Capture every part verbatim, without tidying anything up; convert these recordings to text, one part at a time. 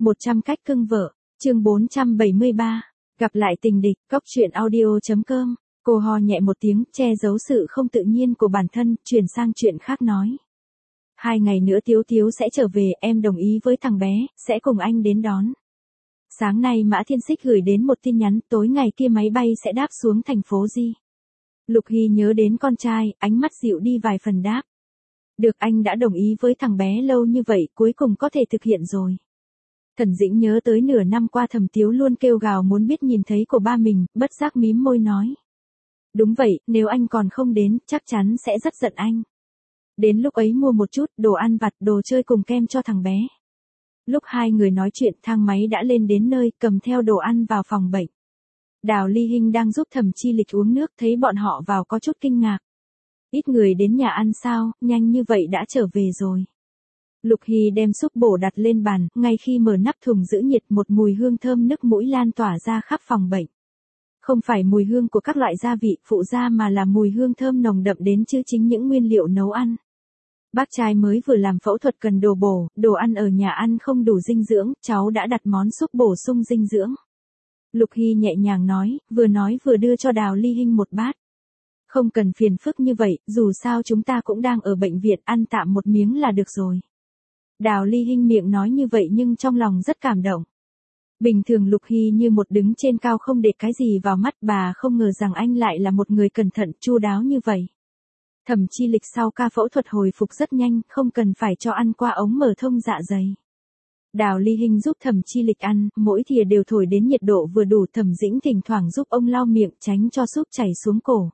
một trăm cách cưng vợ, chương bốn trăm bảy mươi ba, gặp lại tình địch, cóc truyện audio.com, cô ho nhẹ một tiếng, che giấu sự không tự nhiên của bản thân, chuyển sang chuyện khác nói. Hai ngày nữa Tiếu Tiếu sẽ trở về, em đồng ý với thằng bé, sẽ cùng anh đến đón. Sáng nay Mã Thiên Xích gửi đến một tin nhắn, tối ngày kia máy bay sẽ đáp xuống thành phố Di. Lục Hy nhớ đến con trai, ánh mắt dịu đi vài phần đáp. Được, anh đã đồng ý với thằng bé lâu như vậy, cuối cùng có thể thực hiện rồi. Thần Dĩnh nhớ tới nửa năm qua Thẩm Tiếu luôn kêu gào muốn biết nhìn thấy của ba mình, bất giác mím môi nói. Đúng vậy, nếu anh còn không đến, chắc chắn sẽ rất giận anh. Đến lúc ấy mua một chút đồ ăn vặt, đồ chơi cùng kem cho thằng bé. Lúc hai người nói chuyện, thang máy đã lên đến nơi, cầm theo đồ ăn vào phòng bệnh. Đào Ly Hinh đang giúp Thẩm Chi Lịch uống nước, thấy bọn họ vào có chút kinh ngạc. Ít người đến nhà ăn sao, nhanh như vậy đã trở về rồi. Lục Hy đem súp bổ đặt lên bàn, ngay khi mở nắp thùng giữ nhiệt, một mùi hương thơm nức mũi lan tỏa ra khắp phòng bệnh. Không phải mùi hương của các loại gia vị phụ gia mà là mùi hương thơm nồng đậm đến chứ chính những nguyên liệu nấu ăn. Bác trai mới vừa làm phẫu thuật cần đồ bổ, đồ ăn ở nhà ăn không đủ dinh dưỡng, cháu đã đặt món súp bổ sung dinh dưỡng. Lục Hy nhẹ nhàng nói, vừa nói vừa đưa cho Đào Ly Hinh một bát. Không cần phiền phức như vậy, dù sao chúng ta cũng đang ở bệnh viện, ăn tạm một miếng là được rồi. Đào Ly Hinh miệng nói như vậy nhưng trong lòng rất cảm động. Bình thường Lục Hy như một đứng trên cao không để cái gì vào mắt, bà không ngờ rằng anh lại là một người cẩn thận, chu đáo như vậy. Thẩm Chi Lịch sau ca phẫu thuật hồi phục rất nhanh, không cần phải cho ăn qua ống mở thông dạ dày. Đào Ly Hinh giúp Thẩm Chi Lịch ăn, mỗi thìa đều thổi đến nhiệt độ vừa đủ. Thẩm Dĩnh thỉnh thoảng giúp ông lau miệng, tránh cho súp chảy xuống cổ.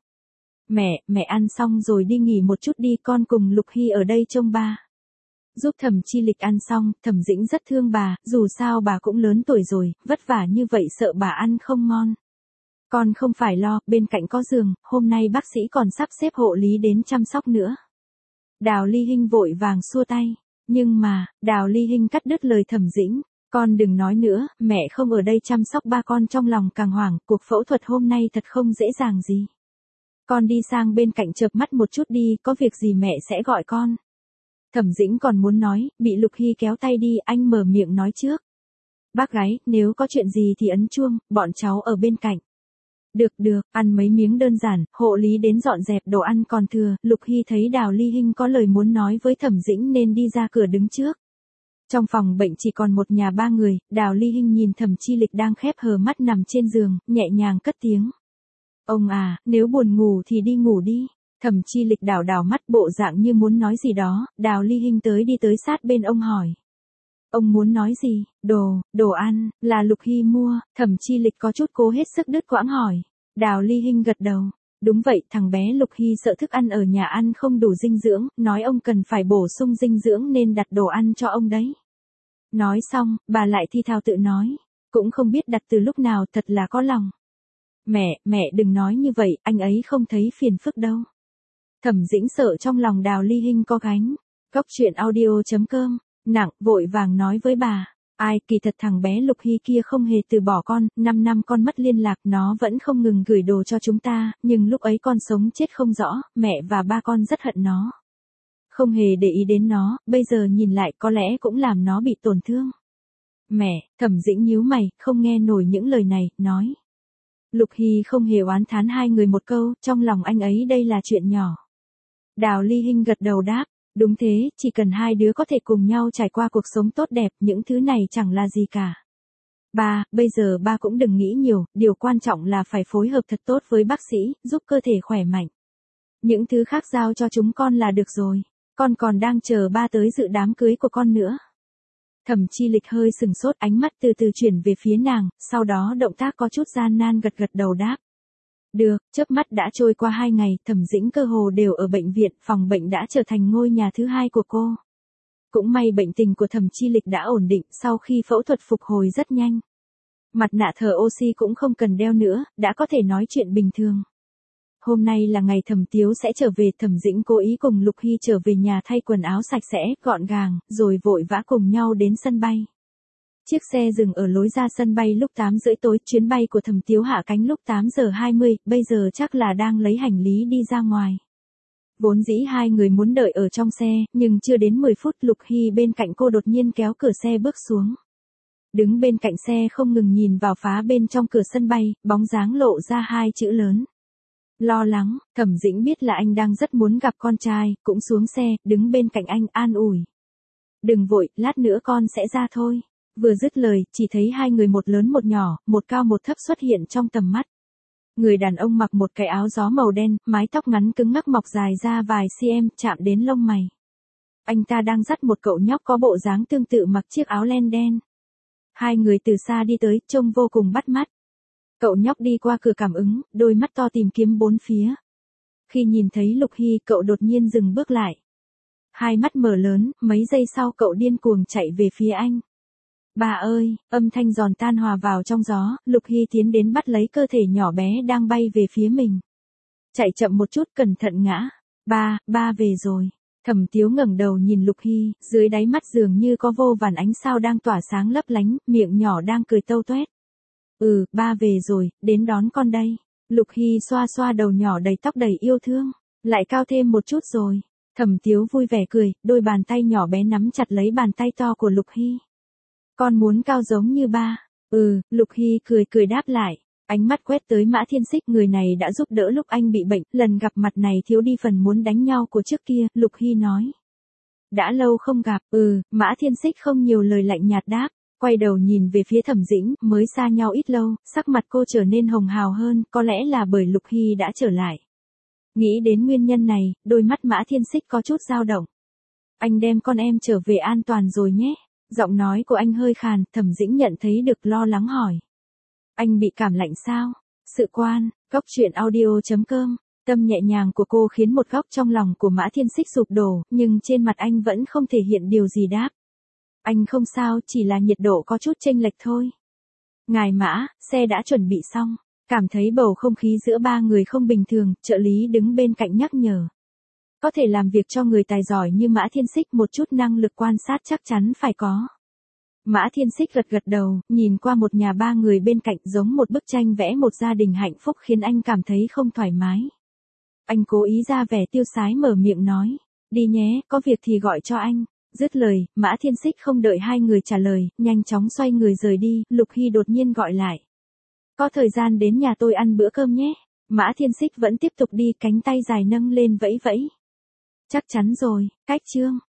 Mẹ, mẹ ăn xong rồi đi nghỉ một chút đi, con cùng Lục Hy ở đây trông ba. Giúp Thẩm Chi Lịch ăn xong, Thẩm Dĩnh rất thương bà, dù sao bà cũng lớn tuổi rồi, vất vả như vậy sợ bà ăn không ngon. Con không phải lo, bên cạnh có giường, hôm nay bác sĩ còn sắp xếp hộ lý đến chăm sóc nữa. Đào Ly Hinh vội vàng xua tay, nhưng mà, Đào Ly Hinh cắt đứt lời Thẩm Dĩnh, con đừng nói nữa, mẹ không ở đây chăm sóc ba con. Trong lòng càng hoảng, cuộc phẫu thuật hôm nay thật không dễ dàng gì. Con đi sang bên cạnh chợp mắt một chút đi, có việc gì mẹ sẽ gọi con. Thẩm Dĩnh còn muốn nói, bị Lục Hy kéo tay đi, anh mở miệng nói trước. Bác gái, nếu có chuyện gì thì ấn chuông, bọn cháu ở bên cạnh. Được được, ăn mấy miếng đơn giản, hộ lý đến dọn dẹp đồ ăn còn thừa. Lục Hy thấy Đào Ly Hinh có lời muốn nói với Thẩm Dĩnh nên đi ra cửa đứng trước. Trong phòng bệnh chỉ còn một nhà ba người, Đào Ly Hinh nhìn Thẩm Chi Lịch đang khép hờ mắt nằm trên giường, nhẹ nhàng cất tiếng. Ông à, nếu buồn ngủ thì đi ngủ đi. Thẩm Chi Lịch đảo đảo mắt bộ dạng như muốn nói gì đó, Đào Ly Hinh tới đi tới sát bên ông hỏi. Ông muốn nói gì? Đồ, đồ ăn, là Lục Hy mua. Thẩm Chi Lịch có chút cố hết sức đứt quãng hỏi. Đào Ly Hinh gật đầu. Đúng vậy, thằng bé Lục Hy sợ thức ăn ở nhà ăn không đủ dinh dưỡng, nói ông cần phải bổ sung dinh dưỡng nên đặt đồ ăn cho ông đấy. Nói xong, bà lại thi thào tự nói. Cũng không biết đặt từ lúc nào, thật là có lòng. Mẹ, mẹ đừng nói như vậy, anh ấy không thấy phiền phức đâu. Thẩm Dĩnh sợ trong lòng Đào Ly Hinh có gánh. Cóc truyện audio.com, nặng, vội vàng nói với bà. Ai, kỳ thật thằng bé Lục Hy kia không hề từ bỏ con, năm năm con mất liên lạc, nó vẫn không ngừng gửi đồ cho chúng ta, nhưng lúc ấy con sống chết không rõ, mẹ và ba con rất hận nó. Không hề để ý đến nó, bây giờ nhìn lại có lẽ cũng làm nó bị tổn thương. Mẹ, Thẩm Dĩnh nhíu mày, không nghe nổi những lời này, nói. Lục Hy không hề oán thán hai người một câu, trong lòng anh ấy đây là chuyện nhỏ. Đào Ly Hinh gật đầu đáp, đúng thế, chỉ cần hai đứa có thể cùng nhau trải qua cuộc sống tốt đẹp, những thứ này chẳng là gì cả. Ba, bây giờ ba cũng đừng nghĩ nhiều, điều quan trọng là phải phối hợp thật tốt với bác sĩ, giúp cơ thể khỏe mạnh. Những thứ khác giao cho chúng con là được rồi, con còn đang chờ ba tới dự đám cưới của con nữa. Thẩm Chi Lịch hơi sừng sốt, ánh mắt từ từ chuyển về phía nàng, sau đó động tác có chút gian nan gật gật đầu đáp. Được, chớp mắt đã trôi qua hai ngày, Thẩm Dĩnh cơ hồ đều ở bệnh viện, phòng bệnh đã trở thành ngôi nhà thứ hai của cô. Cũng may bệnh tình của Thẩm Chi Lịch đã ổn định, sau khi phẫu thuật phục hồi rất nhanh. Mặt nạ thở oxy cũng không cần đeo nữa, đã có thể nói chuyện bình thường. Hôm nay là ngày Thẩm Tiếu sẽ trở về, Thẩm Dĩnh cố ý cùng Lục Hy trở về nhà thay quần áo sạch sẽ, gọn gàng, rồi vội vã cùng nhau đến sân bay. Chiếc xe dừng ở lối ra sân bay lúc tám rưỡi tối, chuyến bay của Thẩm Tiếu hạ cánh lúc tám giờ hai mươi, bây giờ chắc là đang lấy hành lý đi ra ngoài. Vốn dĩ hai người muốn đợi ở trong xe, nhưng chưa đến mười phút Lục Hy bên cạnh cô đột nhiên kéo cửa xe bước xuống. Đứng bên cạnh xe không ngừng nhìn vào phá bên trong cửa sân bay, bóng dáng lộ ra hai chữ lớn. Lo lắng. Thẩm Dĩnh biết là anh đang rất muốn gặp con trai, cũng xuống xe, đứng bên cạnh anh an ủi. Đừng vội, lát nữa con sẽ ra thôi. Vừa dứt lời, chỉ thấy hai người một lớn một nhỏ, một cao một thấp xuất hiện trong tầm mắt. Người đàn ông mặc một cái áo gió màu đen, mái tóc ngắn cứng ngắc mọc dài ra vài cm chạm đến lông mày. Anh ta đang dắt một cậu nhóc có bộ dáng tương tự mặc chiếc áo len đen. Hai người từ xa đi tới, trông vô cùng bắt mắt. Cậu nhóc đi qua cửa cảm ứng, đôi mắt to tìm kiếm bốn phía. Khi nhìn thấy Lục Hy, cậu đột nhiên dừng bước lại. Hai mắt mở lớn, mấy giây sau cậu điên cuồng chạy về phía anh. Bà ơi, âm thanh giòn tan hòa vào trong gió, Lục Hy tiến đến bắt lấy cơ thể nhỏ bé đang bay về phía mình. Chạy chậm một chút, cẩn thận ngã. Ba, ba về rồi. Thẩm Tiếu ngẩng đầu nhìn Lục Hy, dưới đáy mắt dường như có vô vàn ánh sao đang tỏa sáng lấp lánh, miệng nhỏ đang cười tâu toét. Ừ, ba về rồi, đến đón con đây. Lục Hy xoa xoa đầu nhỏ đầy tóc đầy yêu thương. Lại cao thêm một chút rồi. Thẩm Tiếu vui vẻ cười, đôi bàn tay nhỏ bé nắm chặt lấy bàn tay to của Lục Hy. Con muốn cao giống như ba. Ừ, Lục Hy cười cười đáp lại. Ánh mắt quét tới Mã Thiên Xích, người này đã giúp đỡ lúc anh bị bệnh, lần gặp mặt này thiếu đi phần muốn đánh nhau của trước kia, Lục Hy nói. Đã lâu không gặp, ừ, Mã Thiên Xích không nhiều lời lạnh nhạt đáp, quay đầu nhìn về phía Thẩm Dĩnh, mới xa nhau ít lâu, sắc mặt cô trở nên hồng hào hơn, có lẽ là bởi Lục Hy đã trở lại. Nghĩ đến nguyên nhân này, đôi mắt Mã Thiên Xích có chút dao động. Anh đem con em trở về an toàn rồi nhé. Giọng nói của anh hơi khàn, Thẩm Dĩnh nhận thấy được lo lắng hỏi. Anh bị cảm lạnh sao? Sự quan, góc truyện audio chấm com. Tâm nhẹ nhàng của cô khiến một góc trong lòng của Mã Thiên Xích sụp đổ, nhưng trên mặt anh vẫn không thể hiện điều gì đáp. Anh không sao, chỉ là nhiệt độ có chút chênh lệch thôi. Ngài Mã, xe đã chuẩn bị xong. Cảm thấy bầu không khí giữa ba người không bình thường, trợ lý đứng bên cạnh nhắc nhở. Có thể làm việc cho người tài giỏi như Mã Thiên Xích, một chút năng lực quan sát chắc chắn phải có. Mã Thiên Xích gật gật đầu, nhìn qua một nhà ba người bên cạnh giống một bức tranh vẽ một gia đình hạnh phúc khiến anh cảm thấy không thoải mái. Anh cố ý ra vẻ tiêu sái mở miệng nói, đi nhé, có việc thì gọi cho anh. Dứt lời, Mã Thiên Xích không đợi hai người trả lời, nhanh chóng xoay người rời đi, Lục Hy đột nhiên gọi lại. Có thời gian đến nhà tôi ăn bữa cơm nhé. Mã Thiên Xích vẫn tiếp tục đi, cánh tay dài nâng lên vẫy vẫy. Chắc chắn rồi, cách chương.